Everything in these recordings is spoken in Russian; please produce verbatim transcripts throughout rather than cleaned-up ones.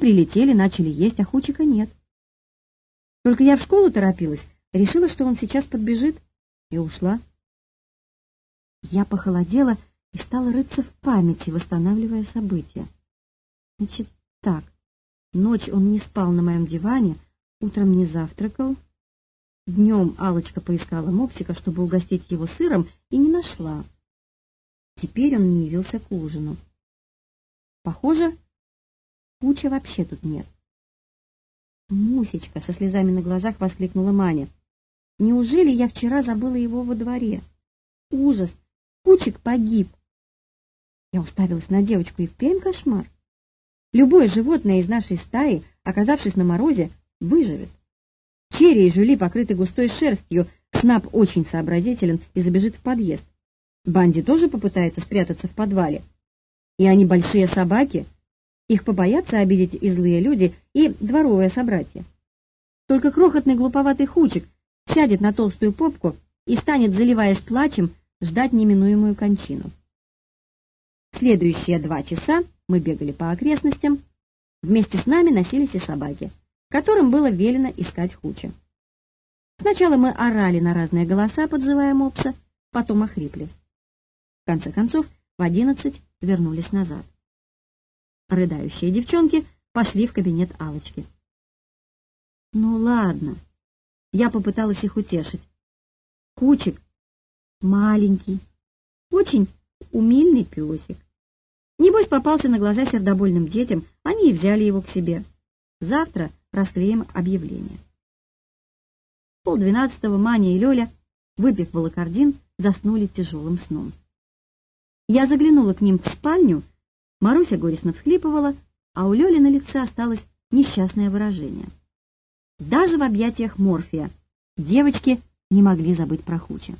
прилетели, начали есть, а Хучика нет. Только я в школу торопилась, решила, что он сейчас подбежит, и ушла. Я похолодела и стала рыться в памяти, восстанавливая события. Значит, так, ночь он не спал на моем диване, утром не завтракал. Днем Алочка поискала мопсика, чтобы угостить его сыром, и не нашла. Теперь он не явился к ужину. Похоже, Куча вообще тут нет. «Мусечка!» — со слезами на глазах воскликнула Маня. «Неужели я вчера забыла его во дворе? Ужас! Кучик погиб!» Я уставилась на девочку, и впрямь кошмар. Любое животное из нашей стаи, оказавшись на морозе, выживет. Черри и Жюли покрыты густой шерстью, Снап очень сообразителен и забежит в подъезд. Банди тоже попытается спрятаться в подвале. И они большие собаки, их побоятся обидеть и злые люди, и дворовые собратья. Только крохотный глуповатый Хучик сядет на толстую попку и станет, заливаясь плачем, ждать неминуемую кончину. Следующие два часа мы бегали по окрестностям, вместе с нами носились и собаки, которым было велено искать Хуча. Сначала мы орали на разные голоса, подзывая мопса, потом охрипли. В конце концов, в одиннадцать вернулись назад. Рыдающие девчонки пошли в кабинет Алочки. Ну ладно, я попыталась их утешить. Хучик маленький, очень умильный песик. Небось, попался на глаза сердобольным детям, они и взяли его к себе. Завтра расклеим объявление. В полдвенадцатого Маня и Лёля, выпив волокордин, заснули тяжелым сном. Я заглянула к ним в спальню, Маруся горестно всхлипывала, а у Лёли на лице осталось несчастное выражение. Даже в объятиях Морфия девочки не могли забыть про Хуча.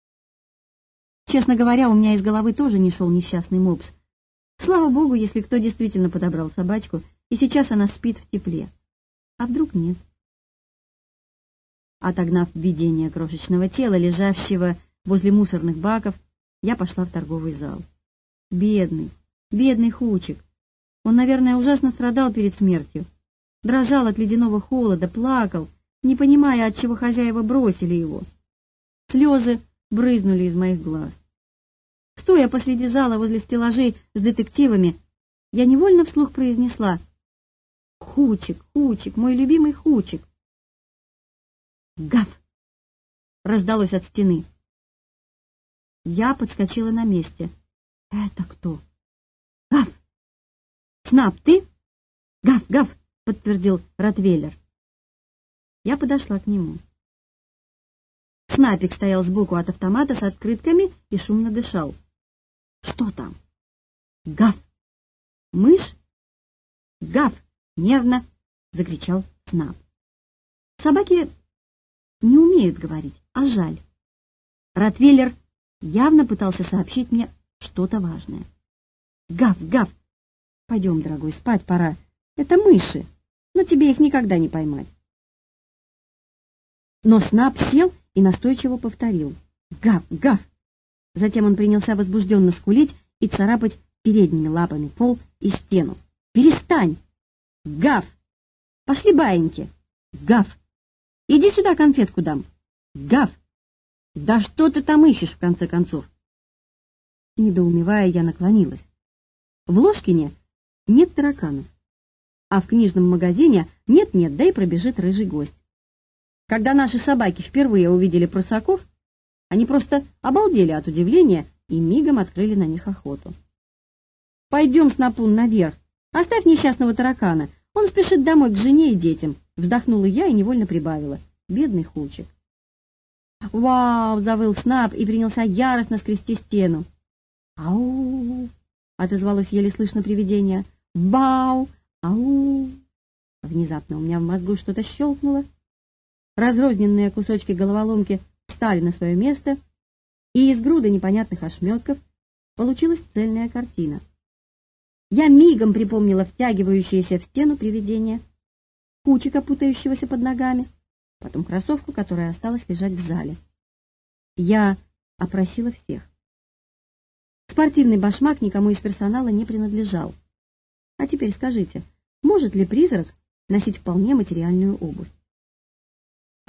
Честно говоря, у меня из головы тоже не шел несчастный мопс. Слава богу, если кто действительно подобрал собачку, и сейчас она спит в тепле. А вдруг нет? Отогнав видение крошечного тела, лежащего возле мусорных баков, я пошла в торговый зал. Бедный, бедный Хучик. Он, наверное, ужасно страдал перед смертью. Дрожал от ледяного холода, плакал, не понимая, отчего хозяева бросили его. Слезы брызнули из моих глаз. Стоя посреди зала возле стеллажей с детективами, я невольно вслух произнесла: «Хучик, Хучик, мой любимый Хучик!» «Гав!» — раздалось от стены. Я подскочила на месте. «Это кто?» «Гав! Снап, ты?» «Гав, гав!» — подтвердил Ротвейлер. Я подошла к нему. Снапик стоял сбоку от автомата с открытками и шумно дышал. «Что там?» «Гав! Мышь?» «Гав!» — нервно закричал Снап. Собаки не умеют говорить, а жаль. Ротвейлер явно пытался сообщить мне что-то важное. «Гав, гав! Пойдем, дорогой, спать пора. Это мыши, но тебе их никогда не поймать». Но Снап сел и настойчиво повторил: «Гав, гав!» Затем он принялся возбужденно скулить и царапать передними лапами пол и стену. «Перестань! Гав! Пошли, баиньки! Гав! Иди сюда, конфетку дам! Гав! Да что ты там ищешь, в конце концов?» Недоумевая, я наклонилась. В Ложкине нет тараканов, а в книжном магазине нет-нет, да и пробежит рыжий гость. Когда наши собаки впервые увидели прусаков, они просто обалдели от удивления и мигом открыли на них охоту. «Пойдем, Снапун, наверх. Оставь несчастного таракана. Он спешит домой к жене и детям», — вздохнула я и невольно прибавила: «Бедный Хучик». «Вау!» — завыл Снап и принялся яростно скрести стену. «Ау!» — отозвалось еле слышно привидение. «Бау! Ау!» Внезапно у меня в мозгу что-то щелкнуло. Разрозненные кусочки головоломки встали на свое место, и из груды непонятных ошметков получилась цельная картина. Я мигом припомнила втягивающееся в стену привидение, Хучика, путающегося под ногами, потом кроссовку, которая осталась лежать в зале. Я опросила всех. Спортивный башмак никому из персонала не принадлежал. А теперь скажите, Может ли призрак носить вполне материальную обувь?